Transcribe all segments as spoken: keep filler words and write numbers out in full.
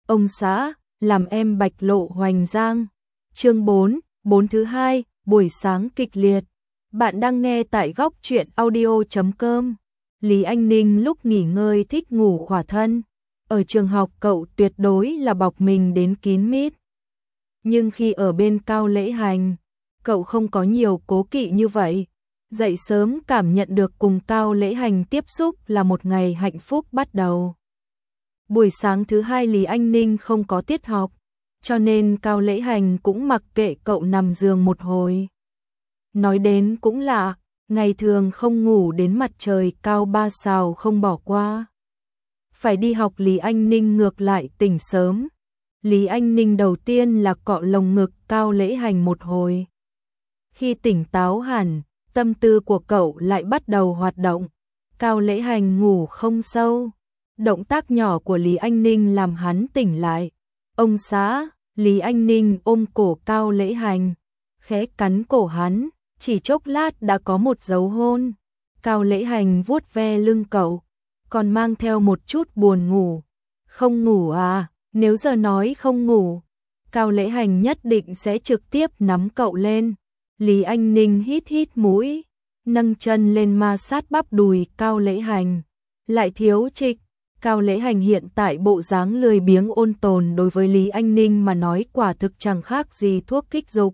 ông xã, làm em bạch lộ hoành giang. Chương bốn, bốn thứ hai, buổi sáng kịch liệt. Bạn đang nghe tại góc truyện audio chấm com. Lý Anh Ninh lúc nghỉ ngơi thích ngủ khỏa thân. Ở trường học cậu tuyệt đối là bọc mình đến kín mít. Nhưng khi ở bên Cao Lễ Hành, cậu không có nhiều cố kỵ như vậy. Dậy sớm cảm nhận được cùng Cao Lễ Hành tiếp xúc là một ngày hạnh phúc bắt đầu. Buổi sáng thứ hai Lý Anh Ninh không có tiết học, cho nên Cao Lễ Hành cũng mặc kệ cậu nằm giường một hồi. Nói đến cũng lạ, ngày thường không ngủ đến mặt trời cao ba sào không bỏ qua. Phải đi học Lý Anh Ninh ngược lại tỉnh sớm. Lý Anh Ninh đầu tiên là cọ lồng ngực Cao Lễ Hành một hồi. Khi tỉnh táo hẳn, tâm tư của cậu lại bắt đầu hoạt động. Cao Lễ Hành ngủ không sâu. Động tác nhỏ của Lý Anh Ninh làm hắn tỉnh lại. Ông xã, Lý Anh Ninh ôm cổ Cao Lễ Hành, khẽ cắn cổ hắn, chỉ chốc lát đã có một dấu hôn. Cao Lễ Hành vuốt ve lưng cậu, còn mang theo một chút buồn ngủ. Không ngủ à, nếu giờ nói không ngủ, Cao Lễ Hành nhất định sẽ trực tiếp nắm cậu lên. Lý Anh Ninh hít hít mũi, nâng chân lên ma sát bắp đùi Cao Lễ Hành. Lại thiếu trịch, Cao Lễ Hành hiện tại bộ dáng lười biếng ôn tồn đối với Lý Anh Ninh mà nói quả thực chẳng khác gì thuốc kích dục.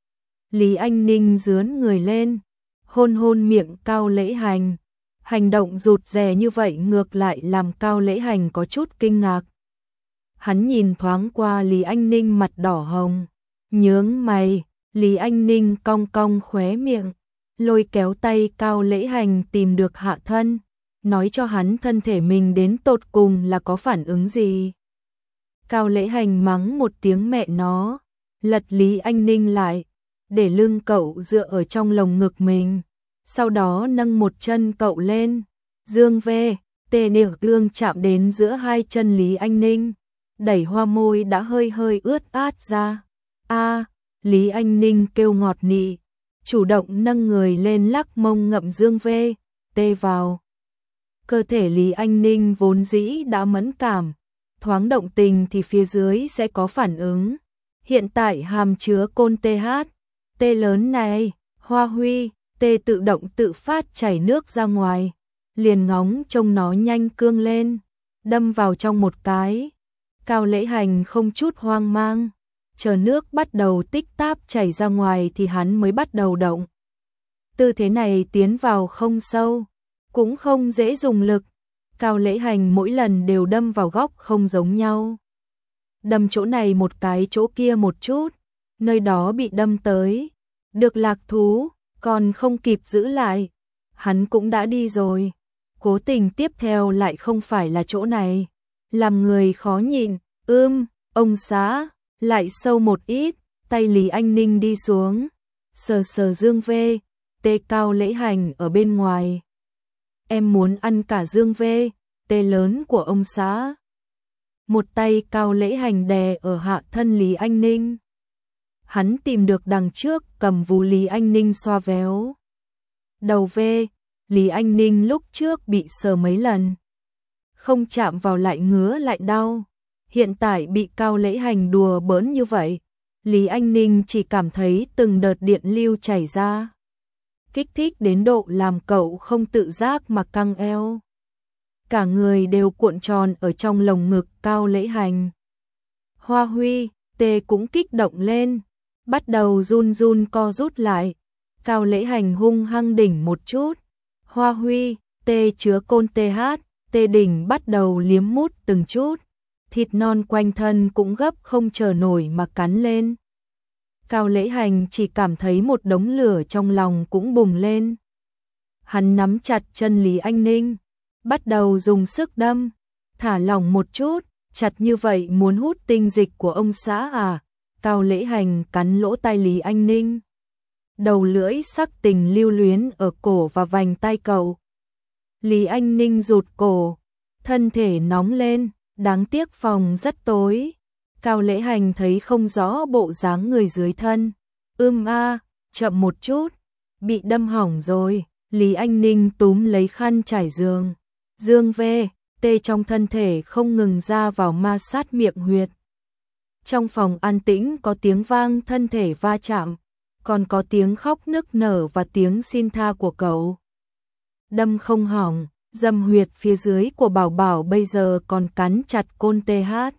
Lý Anh Ninh dướn người lên, hôn hôn miệng Cao Lễ Hành. Hành động rụt rè như vậy ngược lại làm Cao Lễ Hành có chút kinh ngạc. Hắn nhìn thoáng qua Lý Anh Ninh mặt đỏ hồng, nhướng mày. Lý Anh Ninh cong cong khóe miệng, lôi kéo tay Cao Lễ Hành tìm được hạ thân, nói cho hắn thân thể mình đến tột cùng là có phản ứng gì. Cao Lễ Hành mắng một tiếng mẹ nó, lật Lý Anh Ninh lại, để lưng cậu dựa ở trong lồng ngực mình, sau đó nâng một chân cậu lên, dương ve, tê nửa gương chạm đến giữa hai chân Lý Anh Ninh, đẩy hoa môi đã hơi hơi ướt át ra. A, Lý Anh Ninh kêu ngọt nị, chủ động nâng người lên lắc mông ngậm dương ve, tê vào. Cơ thể Lý Anh Ninh vốn dĩ đã mẫn cảm, thoáng động tình thì phía dưới sẽ có phản ứng. Hiện tại hàm chứa côn tê hát, tê lớn này, hoa huy, tê tự động tự phát chảy nước ra ngoài, liền ngóng trông nó nhanh cương lên, đâm vào trong một cái. Cao Lễ Hành không chút hoang mang, chờ nước bắt đầu tích táp chảy ra ngoài thì hắn mới bắt đầu động. Tư thế này tiến vào không sâu, cũng không dễ dùng lực. Cao Lễ Hành mỗi lần đều đâm vào góc không giống nhau. Đâm chỗ này một cái, chỗ kia một chút, nơi đó bị đâm tới. Được lạc thú, còn không kịp giữ lại. Hắn cũng đã đi rồi. Cố tình tiếp theo lại không phải là chỗ này. Làm người khó nhịn, ưm, ông xã, lại sâu một ít, tay Lý Anh Ninh đi xuống. Sờ sờ dương vê, tê Cao Lễ Hành ở bên ngoài. Em muốn ăn cả dương vê, tê lớn của ông xã. Một tay Cao Lễ Hành đè ở hạ thân Lý Anh Ninh. Hắn tìm được đằng trước cầm vú Lý Anh Ninh xoa véo. Đầu vê, Lý Anh Ninh lúc trước bị sờ mấy lần. Không chạm vào lại ngứa lại đau. Hiện tại bị Cao Lễ Hành đùa bỡn như vậy. Lý Anh Ninh chỉ cảm thấy từng đợt điện lưu chảy ra. Kích thích đến độ làm cậu không tự giác mà căng eo. Cả người đều cuộn tròn ở trong lồng ngực Cao Lễ Hành. Hoa huy, tê cũng kích động lên, bắt đầu run run co rút lại. Cao Lễ Hành hung hăng đỉnh một chút. Hoa huy, tê chứa côn tê hát, tê đỉnh bắt đầu liếm mút từng chút. Thịt non quanh thân cũng gấp không chờ nổi mà cắn lên. Cao Lễ Hành chỉ cảm thấy một đống lửa trong lòng cũng bùng lên. Hắn nắm chặt chân Lý Anh Ninh, bắt đầu dùng sức đâm, thả lỏng một chút, chặt như vậy muốn hút tinh dịch của ông xã à? Cao Lễ Hành cắn lỗ tai Lý Anh Ninh. Đầu lưỡi sắc tình lưu luyến ở cổ và vành tai cậu. Lý Anh Ninh rụt cổ, thân thể nóng lên, đáng tiếc phòng rất tối. Cao Lễ Hành thấy không rõ bộ dáng người dưới thân. Ưm a, chậm một chút, bị đâm hỏng rồi. Lý Anh Ninh túm lấy khăn trải giường. Dương vê, tê trong thân thể không ngừng ra vào ma sát miệng huyệt. Trong phòng an tĩnh có tiếng vang thân thể va chạm, còn có tiếng khóc nức nở và tiếng xin tha của cậu. Đâm không hỏng, dâm huyệt phía dưới của Bảo Bảo bây giờ còn cắn chặt côn tê hát.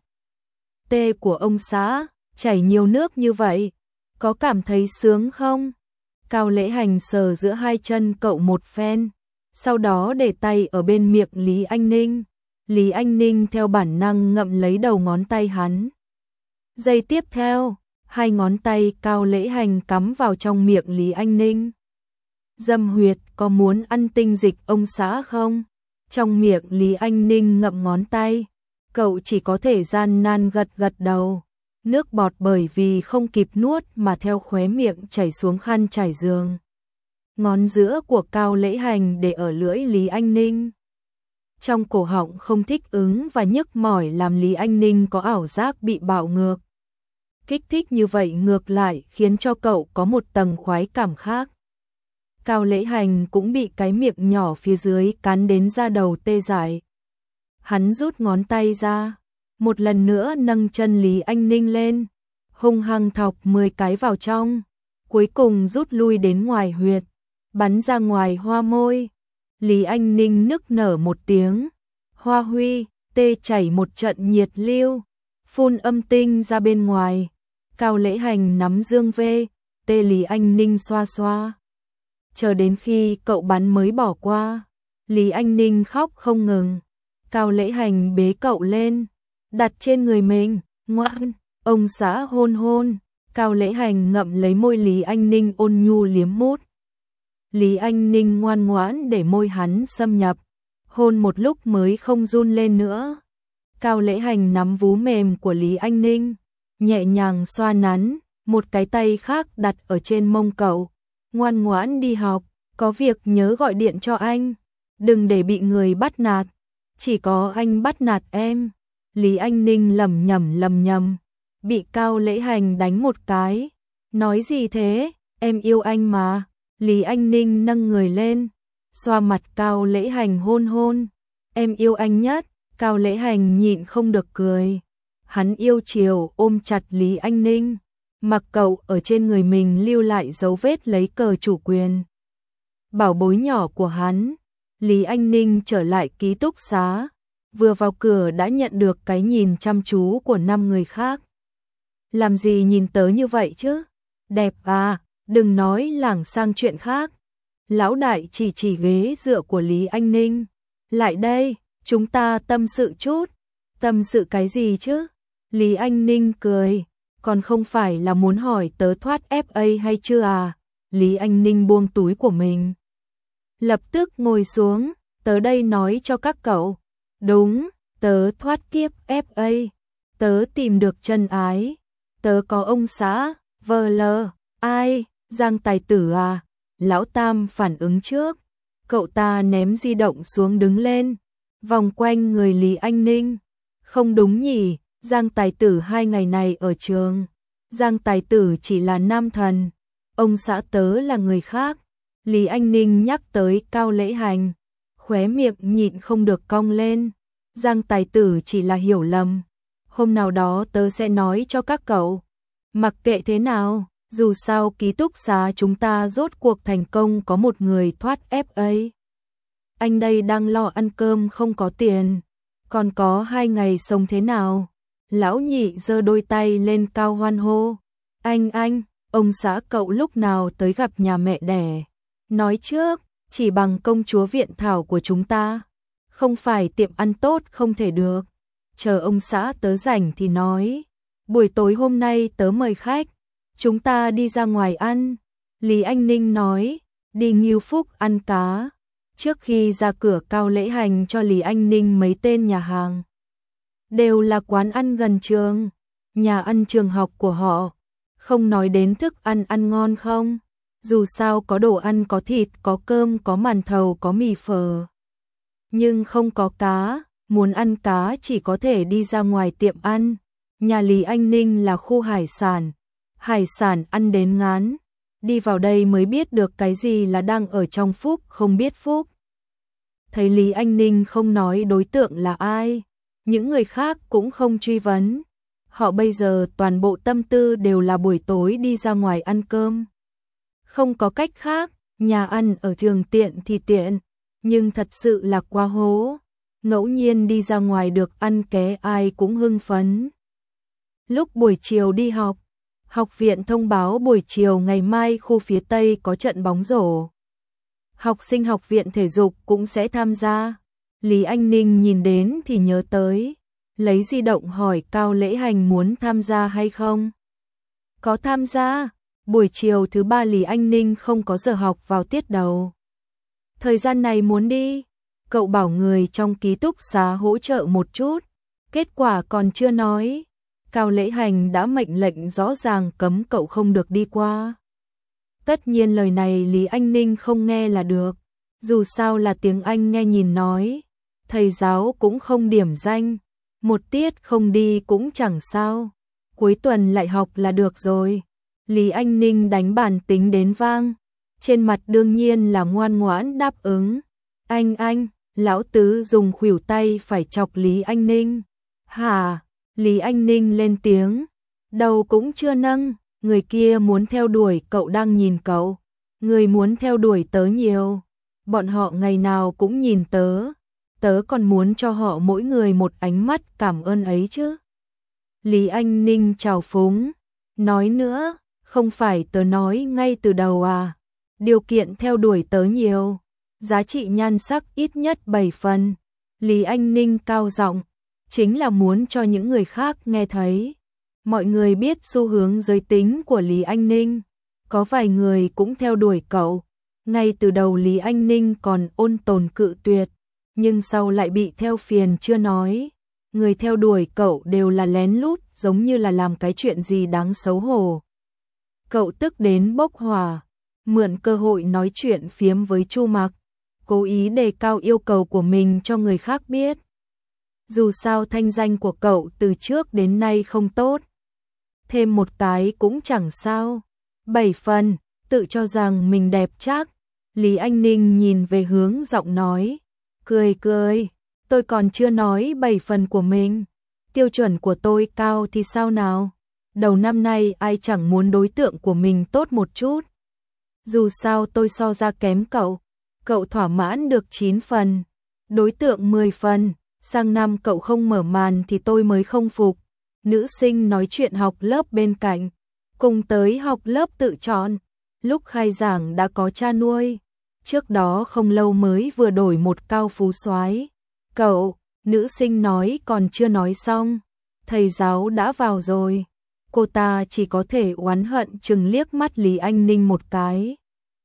Tê của ông xã, chảy nhiều nước như vậy, có cảm thấy sướng không? Cao Lễ Hành sờ giữa hai chân cậu một phen, sau đó để tay ở bên miệng Lý Anh Ninh. Lý Anh Ninh theo bản năng ngậm lấy đầu ngón tay hắn. Giây tiếp theo, hai ngón tay Cao Lễ Hành cắm vào trong miệng Lý Anh Ninh. Dâm huyệt có muốn ăn tinh dịch ông xã không? Trong miệng Lý Anh Ninh ngậm ngón tay, cậu chỉ có thể gian nan gật gật đầu. Nước bọt bởi vì không kịp nuốt mà theo khóe miệng chảy xuống khăn trải giường. Ngón giữa của Cao Lễ Hành để ở lưỡi Lý Anh Ninh. Trong cổ họng không thích ứng và nhức mỏi làm Lý Anh Ninh có ảo giác bị bạo ngược. Kích thích như vậy ngược lại khiến cho cậu có một tầng khoái cảm khác. Cao Lễ Hành cũng bị cái miệng nhỏ phía dưới cắn đến da đầu tê dại. Hắn rút ngón tay ra, một lần nữa nâng chân Lý Anh Ninh lên, hung hăng thọc mười cái vào trong, cuối cùng rút lui đến ngoài huyệt, bắn ra ngoài hoa môi. Lý Anh Ninh nức nở một tiếng, hoa huy, tê chảy một trận nhiệt lưu, phun âm tinh ra bên ngoài. Cao Lễ Hành nắm dương vê, tê Lý Anh Ninh xoa xoa. Chờ đến khi cậu bắn mới bỏ qua, Lý Anh Ninh khóc không ngừng. Cao Lễ Hành bế cậu lên, đặt trên người mình, ngoan, ông xã hôn hôn. Cao Lễ Hành ngậm lấy môi Lý Anh Ninh ôn nhu liếm mút. Lý Anh Ninh ngoan ngoãn để môi hắn xâm nhập, hôn một lúc mới không run lên nữa. Cao Lễ Hành nắm vú mềm của Lý Anh Ninh, nhẹ nhàng xoa nắn, một cái tay khác đặt ở trên mông cậu. Ngoan ngoãn đi học, có việc nhớ gọi điện cho anh, đừng để bị người bắt nạt, chỉ có anh bắt nạt em. Lý Anh Ninh lẩm nhẩm lẩm nhẩm, bị Cao Lễ Hành đánh một cái. Nói gì thế, em yêu anh mà. Lý Anh Ninh nâng người lên, xoa mặt Cao Lễ Hành hôn hôn. Em yêu anh nhất. Cao Lễ Hành nhịn không được cười. Hắn yêu chiều ôm chặt Lý Anh Ninh, mặc cậu ở trên người mình lưu lại dấu vết lấy cờ chủ quyền. Bảo bối nhỏ của hắn. Lý Anh Ninh trở lại ký túc xá, vừa vào cửa đã nhận được cái nhìn chăm chú của năm người khác. Làm gì nhìn tớ như vậy chứ? Đẹp à, đừng nói lảng sang chuyện khác. Lão đại chỉ chỉ ghế dựa của Lý Anh Ninh. Lại đây, chúng ta tâm sự chút. Tâm sự cái gì chứ? Lý Anh Ninh cười, còn không phải là muốn hỏi tớ thoát ép a hay chưa à? Lý Anh Ninh buông túi của mình, lập tức ngồi xuống, tớ đây nói cho các cậu. Đúng, tớ thoát kiếp ép a, tớ tìm được chân ái, tớ có ông xã, vờ lờ, ai, Giang Tài Tử à? Lão Tam phản ứng trước, cậu ta ném di động xuống đứng lên, vòng quanh người Lý Anh Ninh. Không đúng nhỉ, Giang Tài Tử hai ngày này ở trường. Giang Tài Tử chỉ là nam thần, ông xã tớ là người khác. Lý Anh Ninh nhắc tới Cao Lễ Hành, khóe miệng nhịn không được cong lên. Giang Tài Tử chỉ là hiểu lầm, hôm nào đó tớ sẽ nói cho các cậu. Mặc kệ thế nào, dù sao ký túc xá chúng ta rốt cuộc thành công có một người thoát ép a. Anh đây đang lo ăn cơm không có tiền, còn có hai ngày sống thế nào? Lão nhị giơ đôi tay lên cao hoan hô. Anh anh, ông xã cậu lúc nào tới gặp nhà mẹ đẻ? Nói trước, chỉ bằng công chúa viện thảo của chúng ta, không phải tiệm ăn tốt không thể được. Chờ ông xã tớ rảnh thì nói. Buổi tối hôm nay tớ mời khách, chúng ta đi ra ngoài ăn. Lý Anh Ninh nói, đi Ngưu Phúc ăn cá. Trước khi ra cửa Cao Lễ Hành cho Lý Anh Ninh mấy tên nhà hàng. Đều là quán ăn gần trường, nhà ăn trường học của họ. Không nói đến thức ăn ăn ngon không, dù sao có đồ ăn, có thịt, có cơm, có màn thầu, có mì phở. Nhưng không có cá, muốn ăn cá chỉ có thể đi ra ngoài tiệm ăn. Nhà Lý Anh Ninh là khu hải sản, hải sản ăn đến ngán. Đi vào đây mới biết được cái gì là đang ở trong phúc không biết phúc. thấy Lý Anh Ninh không nói đối tượng là ai, những người khác cũng không truy vấn. Họ bây giờ toàn bộ tâm tư đều là buổi tối đi ra ngoài ăn cơm. Không có cách khác, nhà ăn ở trường tiện thì tiện, nhưng thật sự là quá hố. Ngẫu nhiên đi ra ngoài được ăn ké ai cũng hưng phấn. Lúc buổi chiều đi học, học viện thông báo buổi chiều ngày mai khu phía Tây có trận bóng rổ. Học sinh học viện thể dục cũng sẽ tham gia. Lý Anh Ninh nhìn đến thì nhớ tới, lấy di động hỏi Cao Lễ Hành muốn tham gia hay không. Có tham gia, buổi chiều thứ ba Lý Anh Ninh không có giờ học vào tiết đầu. Thời gian này muốn đi, cậu bảo người trong ký túc xá hỗ trợ một chút, kết quả còn chưa nói. Cao Lễ Hành đã mệnh lệnh rõ ràng cấm cậu không được đi qua. Tất nhiên lời này Lý Anh Ninh không nghe là được, dù sao là tiếng Anh nghe nhìn nói, thầy giáo cũng không điểm danh, một tiết không đi cũng chẳng sao, cuối tuần lại học là được rồi. Lý Anh Ninh đánh bàn tính đến vang, trên mặt đương nhiên là ngoan ngoãn đáp ứng. Anh anh, lão tứ dùng khuỷu tay phải chọc Lý Anh Ninh. Hả? Lý Anh Ninh lên tiếng, đầu cũng chưa nâng, người kia muốn theo đuổi cậu đang nhìn cậu, người muốn theo đuổi tớ nhiều, bọn họ ngày nào cũng nhìn tớ, tớ còn muốn cho họ mỗi người một ánh mắt cảm ơn ấy chứ. Lý Anh Ninh trào phúng, nói nữa, không phải tớ nói ngay từ đầu à, điều kiện theo đuổi tớ nhiều, giá trị nhan sắc ít nhất bảy phần. Lý Anh Ninh cao giọng, chính là muốn cho những người khác nghe thấy. Mọi người biết xu hướng giới tính của Lý Anh Ninh, có vài người cũng theo đuổi cậu. Ngay từ đầu Lý Anh Ninh còn ôn tồn cự tuyệt, nhưng sau lại bị theo phiền chưa nói. Người theo đuổi cậu đều là lén lút, giống như là làm cái chuyện gì đáng xấu hổ. Cậu tức đến bốc hỏa, mượn cơ hội nói chuyện phiếm với Chu Mặc, cố ý đề cao yêu cầu của mình cho người khác biết. Dù sao thanh danh của cậu từ trước đến nay không tốt, thêm một cái cũng chẳng sao. Bảy phần, tự cho rằng mình đẹp chắc. Lý Anh Ninh nhìn về hướng giọng nói, cười cười, tôi còn chưa nói bảy phần của mình, tiêu chuẩn của tôi cao thì sao nào? Đầu năm nay ai chẳng muốn đối tượng của mình tốt một chút. Dù sao tôi so ra kém cậu, cậu thỏa mãn được chín phần, đối tượng mười phần, sang năm cậu không mở màn thì tôi mới không phục. Nữ sinh nói chuyện học lớp bên cạnh, cùng tới học lớp tự chọn, lúc khai giảng đã có cha nuôi, trước đó không lâu mới vừa đổi một cao phú soái. Cậu, nữ sinh nói còn chưa nói xong, thầy giáo đã vào rồi. Cô ta chỉ có thể oán hận chừng liếc mắt Lý Anh Ninh một cái.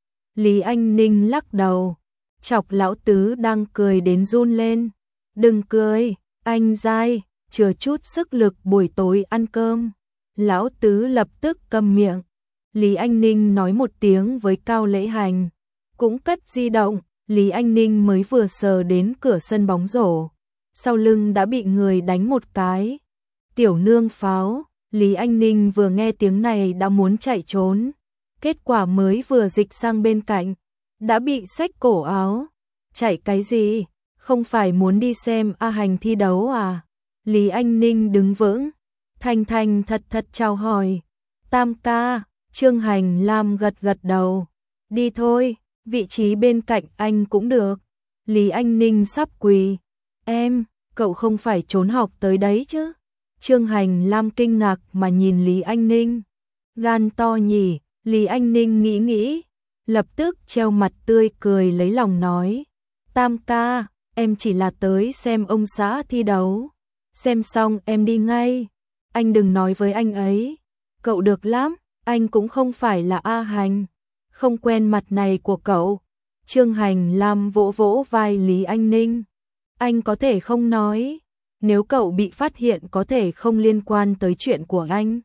Lý Anh Ninh lắc đầu, chọc lão tứ đang cười đến run lên. Đừng cười, anh dai, chừa chút sức lực buổi tối ăn cơm. Lão tứ lập tức câm miệng. Lý Anh Ninh nói một tiếng với Cao Lễ Hành, cũng cất di động. Lý Anh Ninh mới vừa sờ đến cửa sân bóng rổ, sau lưng đã bị người đánh một cái. Tiểu nương pháo. Lý Anh Ninh vừa nghe tiếng này đã muốn chạy trốn, kết quả mới vừa dịch sang bên cạnh, đã bị xách cổ áo. Chạy cái gì? Không phải muốn đi xem A Hành thi đấu à? Lý Anh Ninh đứng vững, thành thành thật thật chào hỏi. Tam ca, Trương Hành Lam gật gật đầu. Đi thôi, vị trí bên cạnh anh cũng được. Lý Anh Ninh sắp quỳ. Em, cậu không phải trốn học tới đấy chứ? Trương Hành Lam kinh ngạc mà nhìn Lý Anh Ninh. Gan to nhỉ, Lý Anh Ninh nghĩ nghĩ, lập tức treo mặt tươi cười lấy lòng nói. Tam ca, em chỉ là tới xem ông xã thi đấu. Xem xong em đi ngay. Anh đừng nói với anh ấy. Cậu được lắm, anh cũng không phải là A Hành. Không quen mặt này của cậu. Trương Hành Lam vỗ vỗ vai Lý Anh Ninh. Anh có thể không nói. Nếu cậu bị phát hiện có thể không liên quan tới chuyện của anh.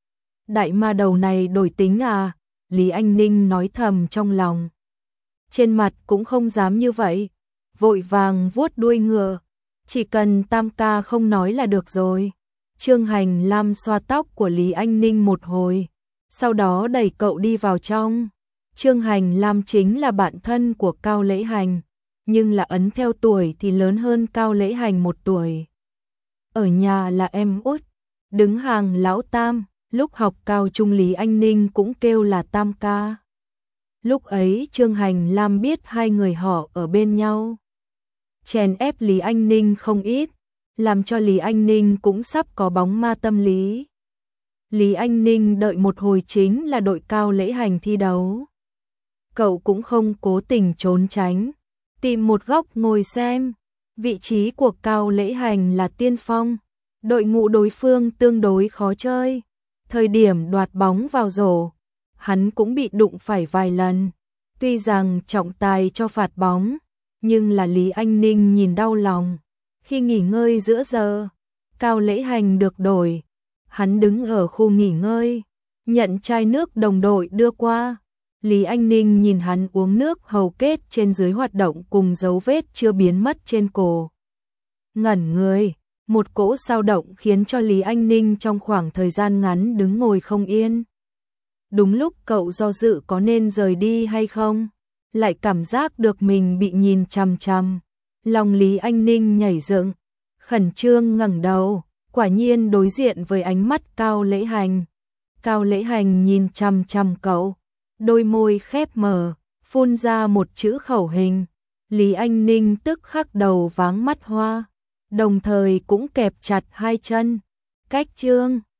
Đại ma đầu này đổi tính à? Lý Anh Ninh nói thầm trong lòng. Trên mặt cũng không dám như vậy. Vội vàng vuốt đuôi ngựa. Chỉ cần Tam ca không nói là được rồi. Trương Hành Lam xoa tóc của Lý Anh Ninh một hồi, sau đó đẩy cậu đi vào trong. Trương Hành Lam chính là bạn thân của Cao Lễ Hành. nhưng là ấn theo tuổi thì lớn hơn Cao Lễ Hành một tuổi. Ở nhà là em út, đứng hàng lão tam, lúc học cao trung Lý Anh Ninh cũng kêu là tam ca. Lúc ấy Trương Hành Lam biết hai người họ ở bên nhau, chèn ép Lý Anh Ninh không ít, làm cho Lý Anh Ninh cũng sắp có bóng ma tâm lý. Lý Anh Ninh đợi một hồi chính là đội Cao Lễ Hành thi đấu. Cậu cũng không cố tình trốn tránh, tìm một góc ngồi xem. Vị trí của Cao Lễ Hành là tiên phong, đội ngũ đối phương tương đối khó chơi. Thời điểm đoạt bóng vào rổ, hắn cũng bị đụng phải vài lần. Tuy rằng trọng tài cho phạt bóng, nhưng là Lý Anh Ninh nhìn đau lòng. Khi nghỉ ngơi giữa giờ, Cao Lễ Hành được đổi. Hắn đứng ở khu nghỉ ngơi, nhận chai nước đồng đội đưa qua. Lý Anh Ninh nhìn hắn uống nước hầu kết trên dưới hoạt động cùng dấu vết chưa biến mất trên cổ. Ngẩn người, một cỗ sao động khiến cho Lý Anh Ninh trong khoảng thời gian ngắn đứng ngồi không yên. Đúng lúc cậu do dự có nên rời đi hay không, lại cảm giác được mình bị nhìn chằm chằm. Lòng Lý Anh Ninh nhảy dựng, khẩn trương ngẩng đầu, quả nhiên đối diện với ánh mắt Cao Lễ Hành. Cao Lễ Hành nhìn chằm chằm cậu, đôi môi khép mở, phun ra một chữ khẩu hình. Lý Anh Ninh tức khắc đầu váng mắt hoa, đồng thời cũng kẹp chặt hai chân. Cách Trương